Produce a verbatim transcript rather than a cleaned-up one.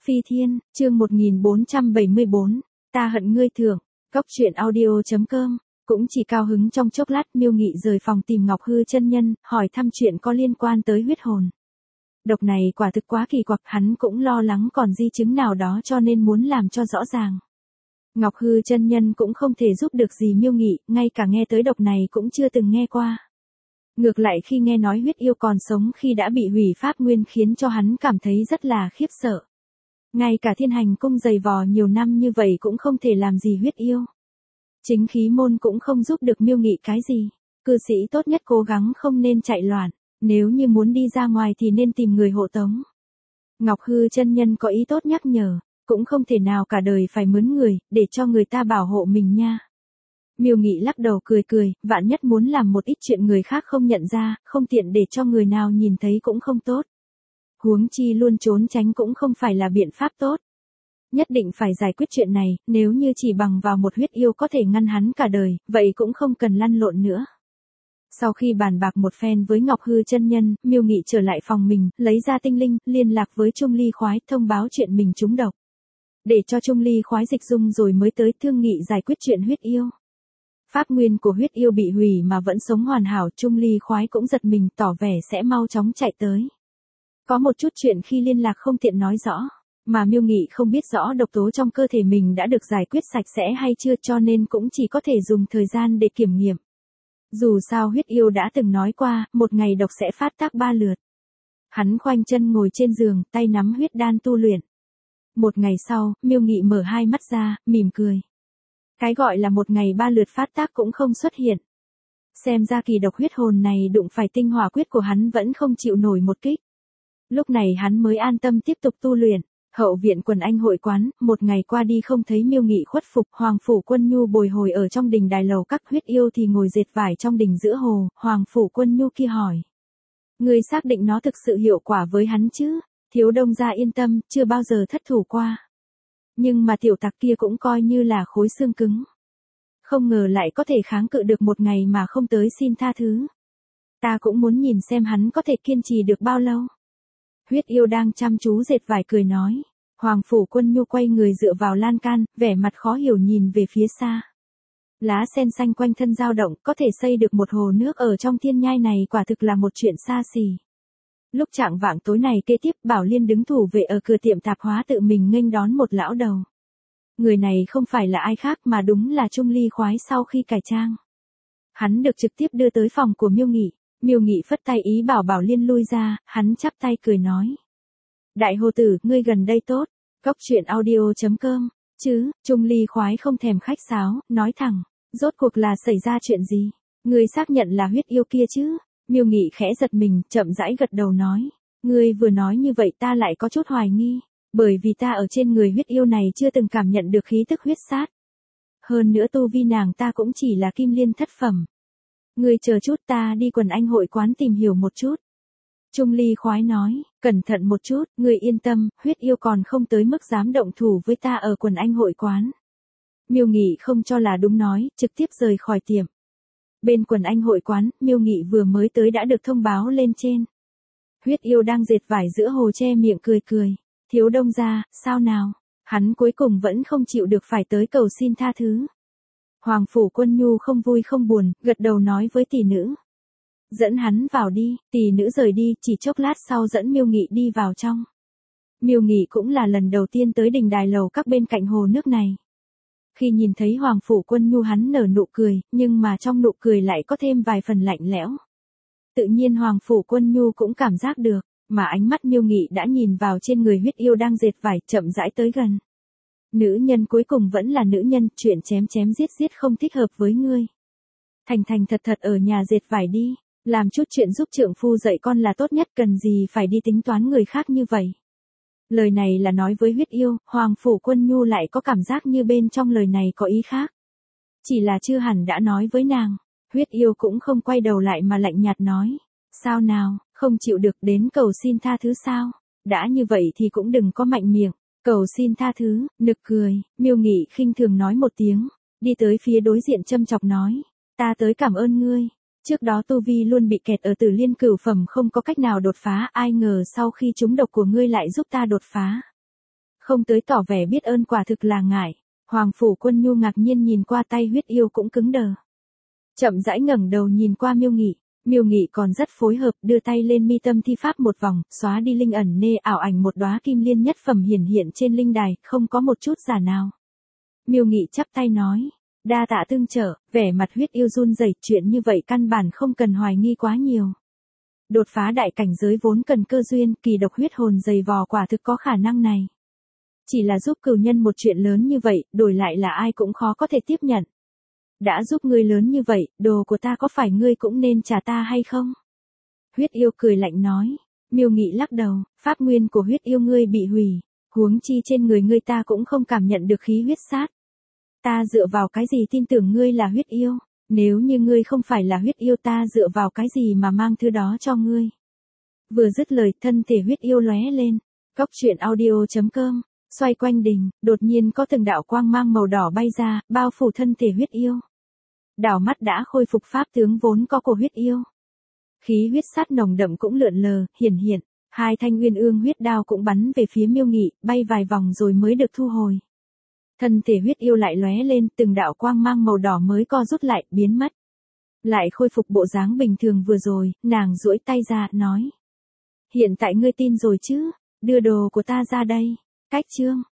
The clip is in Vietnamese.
Phi Thiên, chương một nghìn bốn trăm bảy mươi bốn, ta hận ngươi thưởng, Cốc truyện audio chấm com. Cũng chỉ cao hứng trong chốc lát, Miêu Nghị rời phòng tìm Ngọc Hư chân nhân, hỏi thăm chuyện có liên quan tới huyết hồn. Độc này quả thực quá kỳ quặc, hắn cũng lo lắng còn di chứng nào đó cho nên muốn làm cho rõ ràng. Ngọc Hư chân nhân cũng không thể giúp được gì Miêu Nghị, ngay cả nghe tới độc này cũng chưa từng nghe qua. Ngược lại khi nghe nói huyết yêu còn sống khi đã bị hủy pháp nguyên khiến cho hắn cảm thấy rất là khiếp sợ. Ngay cả Thiên Hành cung dày vò nhiều năm như vậy cũng không thể làm gì huyết yêu. Chính khí môn cũng không giúp được Miêu Nghị cái gì. Cư sĩ tốt nhất cố gắng không nên chạy loạn, nếu như muốn đi ra ngoài thì nên tìm người hộ tống. Ngọc Hư chân nhân có ý tốt nhắc nhở, cũng không thể nào cả đời phải mướn người, để cho người ta bảo hộ mình nha. Miêu Nghị lắc đầu cười cười, vạn nhất muốn làm một ít chuyện người khác không nhận ra, không tiện để cho người nào nhìn thấy cũng không tốt. Huống chi luôn trốn tránh cũng không phải là biện pháp tốt. Nhất định phải giải quyết chuyện này, nếu như chỉ bằng vào một huyết yêu có thể ngăn hắn cả đời, vậy cũng không cần lăn lộn nữa. Sau khi bàn bạc một phen với Ngọc Hư chân nhân, Miêu Nghị trở lại phòng mình, lấy ra tinh linh, liên lạc với Trung Ly Khoái, thông báo chuyện mình trúng độc. Để cho Trung Ly Khoái dịch dung rồi mới tới thương nghị giải quyết chuyện huyết yêu. Pháp nguyên của huyết yêu bị hủy mà vẫn sống hoàn hảo, Trung Ly Khoái cũng giật mình, tỏ vẻ sẽ mau chóng chạy tới. Có một chút chuyện khi liên lạc không tiện nói rõ, mà Miêu Nghị không biết rõ độc tố trong cơ thể mình đã được giải quyết sạch sẽ hay chưa, cho nên cũng chỉ có thể dùng thời gian để kiểm nghiệm. Dù sao huyết yêu đã từng nói qua, một ngày độc sẽ phát tác ba lượt. Hắn khoanh chân ngồi trên giường, tay nắm huyết đan tu luyện. Một ngày sau, Miêu Nghị mở hai mắt ra, mỉm cười. Cái gọi là một ngày ba lượt phát tác cũng không xuất hiện. Xem ra kỳ độc huyết hồn này đụng phải tinh hỏa quyết của hắn vẫn không chịu nổi một kích. Lúc này hắn mới an tâm tiếp tục tu luyện. Hậu viện Quần Anh hội quán, một ngày qua đi không thấy Miêu Nghị khuất phục, Hoàng Phủ Quân Nhu bồi hồi ở trong đình đài lầu các, huyết yêu thì ngồi dệt vải trong đình giữa hồ. Hoàng Phủ Quân Nhu kia hỏi: Ngươi xác định nó thực sự hiệu quả với hắn chứ? Thiếu Đông gia yên tâm, chưa bao giờ thất thủ qua. Nhưng mà tiểu tặc kia cũng coi như là khối xương cứng. Không ngờ lại có thể kháng cự được một ngày mà không tới xin tha thứ. Ta cũng muốn nhìn xem hắn có thể kiên trì được bao lâu. Huyết yêu đang chăm chú dệt vải cười nói. Hoàng Phủ Quân Nhu quay người dựa vào lan can, vẻ mặt khó hiểu nhìn về phía xa. Lá sen xanh quanh thân dao động, có thể xây được một hồ nước ở trong thiên nhai này quả thực là một chuyện xa xỉ. Lúc chạng vạng tối này kế tiếp, Bảo Liên đứng thủ vệ ở cửa tiệm tạp hóa tự mình nghênh đón một lão đầu. Người này không phải là ai khác mà đúng là Trung Ly Khoái sau khi cải trang. Hắn được trực tiếp đưa tới phòng của Miêu Nghị. Miêu Nghị phất tay ý bảo Bảo Liên lui ra, hắn chắp tay cười nói. Đại hồ tử, ngươi gần đây tốt, Cốc truyện audio chấm com, chứ, Trung Ly Khoái không thèm khách sáo, nói thẳng, rốt cuộc là xảy ra chuyện gì, ngươi xác nhận là huyết yêu kia chứ? Miêu Nghị khẽ giật mình, chậm rãi gật đầu nói, ngươi vừa nói như vậy ta lại có chút hoài nghi, bởi vì ta ở trên người huyết yêu này chưa từng cảm nhận được khí tức huyết sát. Hơn nữa tu vi nàng ta cũng chỉ là kim liên thất phẩm. Ngươi chờ chút, ta đi Quần Anh hội quán tìm hiểu một chút. Trung Ly Khoái nói, cẩn thận một chút, ngươi yên tâm, huyết yêu còn không tới mức dám động thủ với ta ở Quần Anh hội quán. Miêu Nghị không cho là đúng nói, trực tiếp rời khỏi tiệm. Bên Quần Anh hội quán, Miêu Nghị vừa mới tới đã được thông báo lên trên. Huyết yêu đang dệt vải giữa hồ che miệng cười cười. Thiếu Đông gia, sao nào? Hắn cuối cùng vẫn không chịu được phải tới cầu xin tha thứ. Hoàng Phủ Quân Nhu không vui không buồn, gật đầu nói với tỷ nữ. Dẫn hắn vào đi, tỷ nữ rời đi, chỉ chốc lát sau dẫn Miêu Nghị đi vào trong. Miêu Nghị cũng là lần đầu tiên tới đình đài lầu các bên cạnh hồ nước này. Khi nhìn thấy Hoàng Phủ Quân Nhu hắn nở nụ cười, nhưng mà trong nụ cười lại có thêm vài phần lạnh lẽo. Tự nhiên Hoàng Phủ Quân Nhu cũng cảm giác được, mà ánh mắt Miêu Nghị đã nhìn vào trên người huyết yêu đang dệt vải, chậm rãi tới gần. Nữ nhân cuối cùng vẫn là nữ nhân, chuyện chém chém giết giết không thích hợp với ngươi. Thành thành thật thật ở nhà dệt vải đi, làm chút chuyện giúp trượng phu dạy con là tốt nhất, cần gì phải đi tính toán người khác như vậy. Lời này là nói với huyết yêu, Hoàng Phủ Quân Nhu lại có cảm giác như bên trong lời này có ý khác. Chỉ là chưa hẳn đã nói với nàng, huyết yêu cũng không quay đầu lại mà lạnh nhạt nói. Sao nào, không chịu được đến cầu xin tha thứ sao? Đã như vậy thì cũng đừng có mạnh miệng. Cầu xin tha thứ, nực cười, Miêu Nghị khinh thường nói một tiếng, đi tới phía đối diện châm chọc nói, ta tới cảm ơn ngươi, trước đó tu vi luôn bị kẹt ở Tử Liên cửu phẩm không có cách nào đột phá, ai ngờ sau khi trúng độc của ngươi lại giúp ta đột phá. Không tới tỏ vẻ biết ơn quả thực là ngại. Hoàng Phủ Quân Nhu ngạc nhiên nhìn qua tay huyết yêu cũng cứng đờ. Chậm rãi ngẩng đầu nhìn qua Miêu Nghị, Miêu Nghị còn rất phối hợp, đưa tay lên mi tâm thi pháp một vòng, xóa đi linh ẩn nê ảo ảnh một đóa kim liên nhất phẩm hiển hiện trên linh đài, không có một chút giả nào. Miêu Nghị chắp tay nói, đa tạ tương trợ, vẻ mặt huyết yêu run rẩy, chuyện như vậy căn bản không cần hoài nghi quá nhiều. Đột phá đại cảnh giới vốn cần cơ duyên, kỳ độc huyết hồn dày vò quả thực có khả năng này. Chỉ là giúp cửu nhân một chuyện lớn như vậy, đổi lại là ai cũng khó có thể tiếp nhận. Đã giúp ngươi lớn như vậy, đồ của ta có phải ngươi cũng nên trả ta hay không? Huyết yêu cười lạnh nói. Miêu Nghị lắc đầu, pháp nguyên của huyết yêu ngươi bị hủy, huống chi trên người ngươi ta cũng không cảm nhận được khí huyết sát. Ta dựa vào cái gì tin tưởng ngươi là huyết yêu? Nếu như ngươi không phải là huyết yêu ta dựa vào cái gì mà mang thứ đó cho ngươi? Vừa dứt lời, thân thể huyết yêu lóe lên. Cốc truyện audio chấm com, xoay quanh đỉnh, đột nhiên có từng đạo quang mang màu đỏ bay ra, bao phủ thân thể huyết yêu. Đảo mắt đã khôi phục pháp tướng vốn có của huyết yêu. Khí huyết sát nồng đậm cũng lượn lờ, hiển hiện, hai thanh nguyên ương huyết đao cũng bắn về phía Miêu Nghị, bay vài vòng rồi mới được thu hồi. Thân thể huyết yêu lại lóe lên, từng đạo quang mang màu đỏ mới co rút lại, biến mất. Lại khôi phục bộ dáng bình thường vừa rồi, nàng duỗi tay ra, nói. Hiện tại ngươi tin rồi chứ, đưa đồ của ta ra đây. Cách chương.